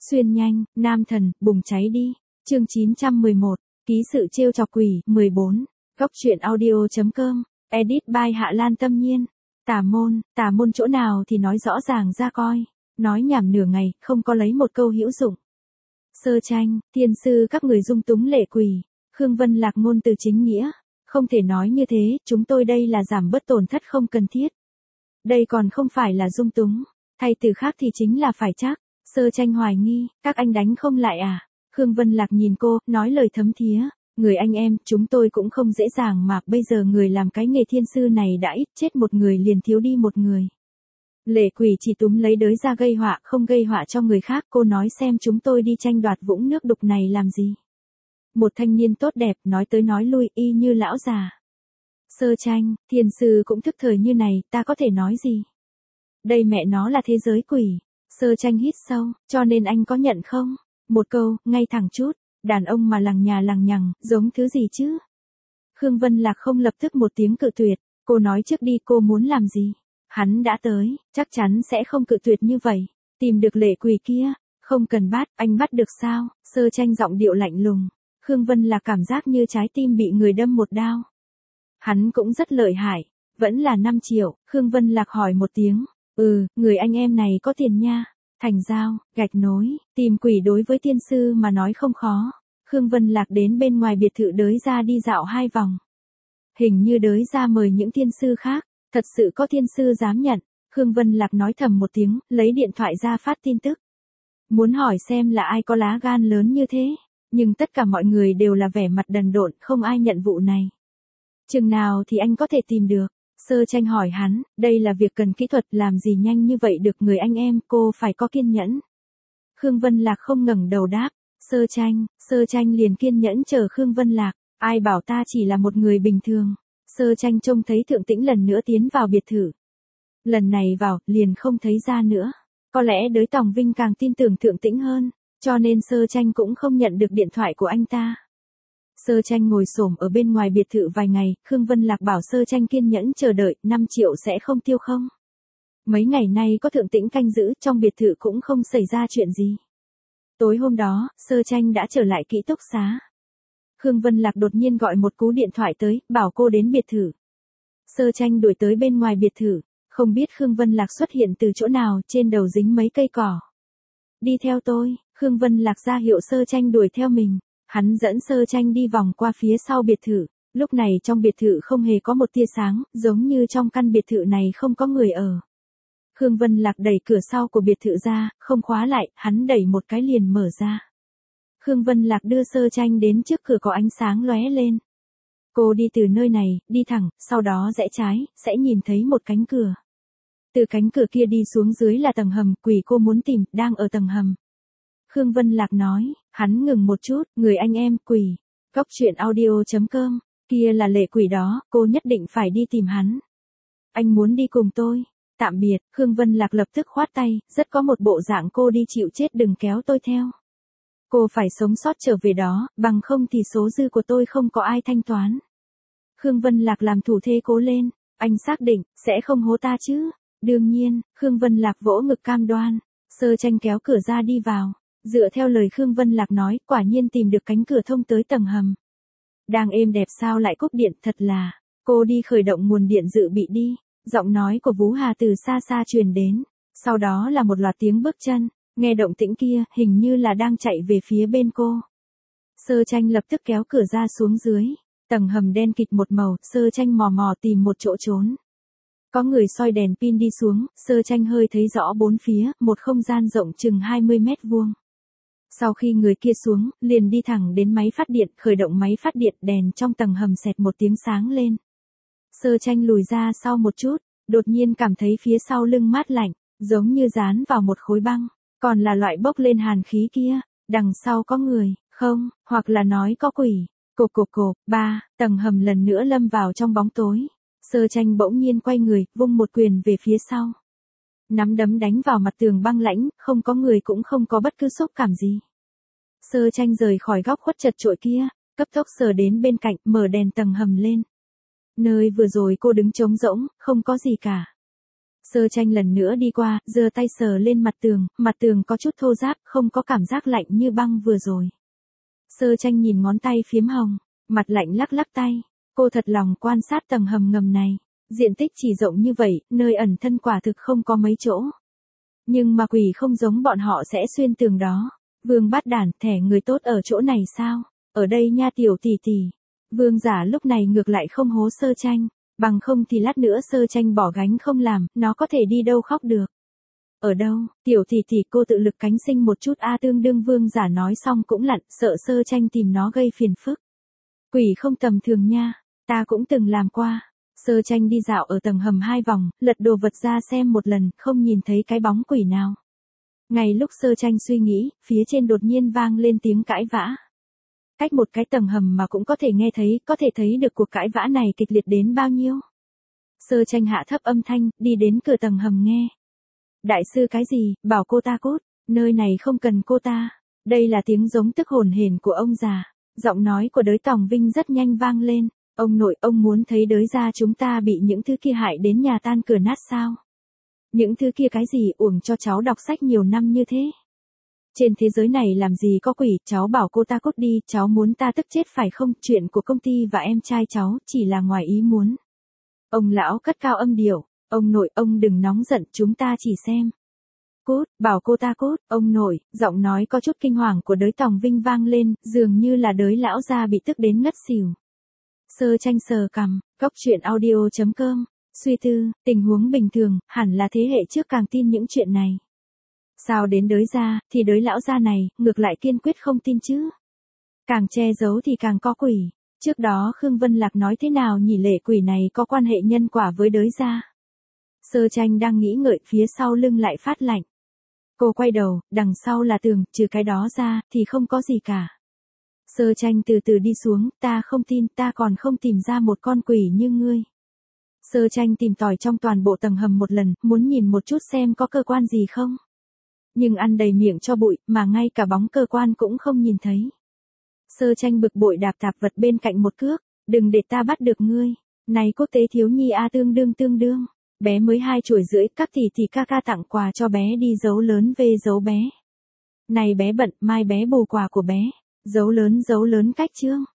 Xuyên nhanh, nam thần, bùng cháy đi. Chương 911, ký sự trêu chọc quỷ, 14. Góc truyện audio.com, edit by Hạ Lan Tâm Nhiên. Tà môn chỗ nào thì nói rõ ràng ra coi. Nói nhảm nửa ngày, không có lấy một câu hữu dụng. Sơ tranh, tiên sư các người dung túng lệ quỷ. Khương Vân Lạc ngôn từ chính nghĩa. Không thể nói như thế, chúng tôi đây là giảm bớt tổn thất không cần thiết. Đây còn không phải là dung túng. Thay từ khác thì chính là phải chắc. Sơ tranh hoài nghi, các anh đánh không lại à? Khương Vân Lạc nhìn cô, nói lời thấm thía. Người anh em, chúng tôi cũng không dễ dàng mà, bây giờ người làm cái nghề thiên sư này đã ít, chết một người liền thiếu đi một người. Lệ quỷ chỉ túm lấy đới ra gây họa, không gây họa cho người khác. Cô nói xem chúng tôi đi tranh đoạt vũng nước đục này làm gì? Một thanh niên tốt đẹp, nói tới nói lui, y như lão già. Sơ tranh, thiên sư cũng thức thời như này, ta có thể nói gì? Đây mẹ nó là thế giới quỷ. Sơ tranh hít sâu, cho nên anh có nhận không? Một câu, ngay thẳng chút, đàn ông mà lằng nhà lằng nhằng, giống thứ gì chứ? Khương Vân Lạc không lập tức một tiếng cự tuyệt, cô nói trước đi cô muốn làm gì? Hắn đã tới, chắc chắn sẽ không cự tuyệt như vậy. Tìm được lệ quỷ kia, không cần bắt, anh bắt được sao? Sơ tranh giọng điệu lạnh lùng. Khương Vân Lạc cảm giác như trái tim bị người đâm một đao. Hắn cũng rất lợi hại, vẫn là 5 triệu, Khương Vân Lạc hỏi một tiếng. Người anh em này có tiền nha. Thành giao, gạch nối, tìm quỷ đối với tiên sư mà nói không khó. Khương Vân Lạc đến bên ngoài biệt thự đới ra đi dạo 2 vòng. Hình như đới ra mời những tiên sư khác, thật sự có tiên sư dám nhận. Khương Vân Lạc nói thầm một tiếng, lấy điện thoại ra phát tin tức. Muốn hỏi xem là ai có lá gan lớn như thế, nhưng tất cả mọi người đều là vẻ mặt đần độn, không ai nhận vụ này. Chừng nào thì anh có thể tìm được? Sơ tranh hỏi hắn, đây là việc cần kỹ thuật, làm gì nhanh như vậy được người anh em, cô phải có kiên nhẫn. Khương Vân Lạc không ngẩng đầu đáp, sơ tranh liền kiên nhẫn chờ Khương Vân Lạc, ai bảo ta chỉ là một người bình thường. Sơ tranh trông thấy Thượng Tĩnh lần nữa tiến vào biệt thự. Lần này vào, liền không thấy ra nữa. Có lẽ đới Tòng Vinh càng tin tưởng Thượng Tĩnh hơn, cho nên sơ tranh cũng không nhận được điện thoại của anh ta. Sơ tranh ngồi xổm ở bên ngoài biệt thự vài ngày, Khương Vân Lạc bảo sơ tranh kiên nhẫn chờ đợi, 5 triệu sẽ không tiêu không? Mấy ngày nay có Thượng Tĩnh canh giữ, trong biệt thự cũng không xảy ra chuyện gì. Tối hôm đó, sơ tranh đã trở lại ký túc xá. Khương Vân Lạc đột nhiên gọi một cú điện thoại tới, bảo cô đến biệt thự. Sơ tranh đuổi tới bên ngoài biệt thự, không biết Khương Vân Lạc xuất hiện từ chỗ nào, trên đầu dính mấy cây cỏ. Đi theo tôi, Khương Vân Lạc ra hiệu sơ tranh đuổi theo mình. Hắn dẫn sơ tranh đi vòng qua phía sau biệt thự, lúc này trong biệt thự không hề có một tia sáng, giống như trong căn biệt thự này không có người ở. Khương Vân Lạc đẩy cửa sau của biệt thự ra, không khóa lại, hắn đẩy một cái liền mở ra. Khương Vân Lạc đưa sơ tranh đến trước cửa có ánh sáng lóe lên. Cô đi từ nơi này, đi thẳng, sau đó rẽ trái, sẽ nhìn thấy một cánh cửa. Từ cánh cửa kia đi xuống dưới là tầng hầm, quỷ cô muốn tìm, đang ở tầng hầm. Khương Vân Lạc nói, hắn ngừng một chút, người anh em, quỷ. Góc truyện audio.com, kia là lệ quỷ đó, cô nhất định phải đi tìm hắn. Anh muốn đi cùng tôi. Tạm biệt, Khương Vân Lạc lập tức khoát tay, rất có một bộ dạng cô đi chịu chết đừng kéo tôi theo. Cô phải sống sót trở về đó, bằng không thì số dư của tôi không có ai thanh toán. Khương Vân Lạc làm thủ thế cố lên, anh xác định, sẽ không hố ta chứ? Đương nhiên, Khương Vân Lạc vỗ ngực cam đoan. Sơ tranh kéo cửa ra đi vào. Dựa theo lời Khương Vân Lạc nói, quả nhiên tìm được cánh cửa thông tới tầng hầm. Đang êm đẹp sao lại cúp điện, thật là. Cô đi khởi động nguồn điện dự bị đi. Giọng nói của Vũ Hà từ xa xa truyền đến. Sau đó là một loạt tiếng bước chân. Nghe động tĩnh kia, hình như là đang chạy về phía bên cô. Sơ tranh lập tức kéo cửa ra xuống dưới. Tầng hầm đen kịt một màu, sơ tranh mò mò tìm một chỗ trốn. Có người soi đèn pin đi xuống, sơ tranh hơi thấy rõ bốn phía, một không gian rộng chừng 20 mét vuông. Sau khi người kia xuống, liền đi thẳng đến máy phát điện, khởi động máy phát điện, đèn trong tầng hầm xẹt một tiếng sáng lên. Sơ tranh lùi ra sau một chút, đột nhiên cảm thấy phía sau lưng mát lạnh, giống như dán vào một khối băng, còn là loại bốc lên hàn khí kia, đằng sau có người, không, hoặc là nói có quỷ. Cộp, tầng hầm lần nữa lâm vào trong bóng tối. Sơ tranh bỗng nhiên quay người, vung một quyền về phía sau. Nắm đấm đánh vào mặt tường băng lãnh, không có người cũng không có bất cứ xúc cảm gì. Sơ tranh rời khỏi góc khuất chật chội kia, cấp tốc sờ đến bên cạnh, mở đèn tầng hầm lên. Nơi vừa rồi cô đứng trống rỗng, không có gì cả. Sơ Tranh lần nữa đi qua, giơ tay sờ lên mặt tường có chút thô ráp, không có cảm giác lạnh như băng vừa rồi. Sơ Tranh nhìn ngón tay phiếm hồng, mặt lạnh lắc lắc tay. Cô thật lòng quan sát tầng hầm ngầm này. Diện tích chỉ rộng như vậy, nơi ẩn thân quả thực không có mấy chỗ. Nhưng mà quỷ không giống bọn họ sẽ xuyên tường đó. Vương Bát Đản, thẻ người tốt ở chỗ này sao? Ở đây nha tiểu tỷ tỷ. Vương Giả lúc này ngược lại không hố Sơ Tranh. Bằng không thì lát nữa Sơ Tranh bỏ gánh không làm, nó có thể đi đâu khóc được. Ở đâu, tiểu tỷ tỷ cô tự lực cánh sinh một chút tương đương Vương Giả nói xong cũng lặn, sợ Sơ Tranh tìm nó gây phiền phức. Quỷ không tầm thường nha, ta cũng từng làm qua. Sơ Tranh đi dạo ở tầng hầm 2 vòng, lật đồ vật ra xem một lần, không nhìn thấy cái bóng quỷ nào. Ngay lúc Sơ Tranh suy nghĩ, phía trên đột nhiên vang lên tiếng cãi vã. Cách một cái tầng hầm mà cũng có thể thấy được cuộc cãi vã này kịch liệt đến bao nhiêu. Sơ Tranh hạ thấp âm thanh, đi đến cửa tầng hầm nghe. Đại sư cái gì, bảo cô ta cút, nơi này không cần cô ta. Đây là tiếng giống tức hồn hển của ông già. Giọng nói của Đới Tòng Vinh rất nhanh vang lên. Ông nội, ông muốn thấy Đới gia chúng ta bị những thứ kia hại đến nhà tan cửa nát sao? Những thứ kia cái gì, uổng cho cháu đọc sách nhiều năm như thế. Trên thế giới này làm gì có quỷ, cháu bảo cô ta cút đi, cháu muốn ta tức chết phải không? Chuyện của công ty và em trai cháu chỉ là ngoài ý muốn. Ông lão cất cao âm điệu, ông nội, ông đừng nóng giận, chúng ta chỉ xem. Cút, bảo cô ta cút, ông nội, giọng nói có chút kinh hoàng của Đới Tòng Vinh vang lên, dường như là Đới lão gia bị tức đến ngất xỉu. Sơ Tranh sờ cằm, cóc truyện audio.com, suy tư, tình huống bình thường, hẳn là thế hệ trước càng tin những chuyện này. Sao đến Đới gia, thì Đới lão gia này, ngược lại kiên quyết không tin chứ. Càng che giấu thì càng có quỷ. Trước đó Khương Vân Lạc nói thế nào nhỉ, lệ quỷ này có quan hệ nhân quả với Đới gia. Sơ Tranh đang nghĩ ngợi, phía sau lưng lại phát lạnh. Cô quay đầu, đằng sau là tường, trừ cái đó ra, thì không có gì cả. Sơ Tranh từ từ đi xuống, ta không tin, ta còn không tìm ra một con quỷ như ngươi. Sơ Tranh tìm tòi trong toàn bộ tầng hầm một lần, muốn nhìn một chút xem có cơ quan gì không. Nhưng ăn đầy miệng cho bụi, mà ngay cả bóng cơ quan cũng không nhìn thấy. Sơ Tranh bực bội đạp tạp vật bên cạnh một cước, đừng để ta bắt được ngươi. Này quốc tế thiếu nhi tương đương. Bé mới 2 tuổi rưỡi, các tỷ tỷ ca ca tặng quà cho bé đi, dấu lớn về dấu bé. Này bé bận, mai bé bù quà của bé. Dấu lớn cách chương.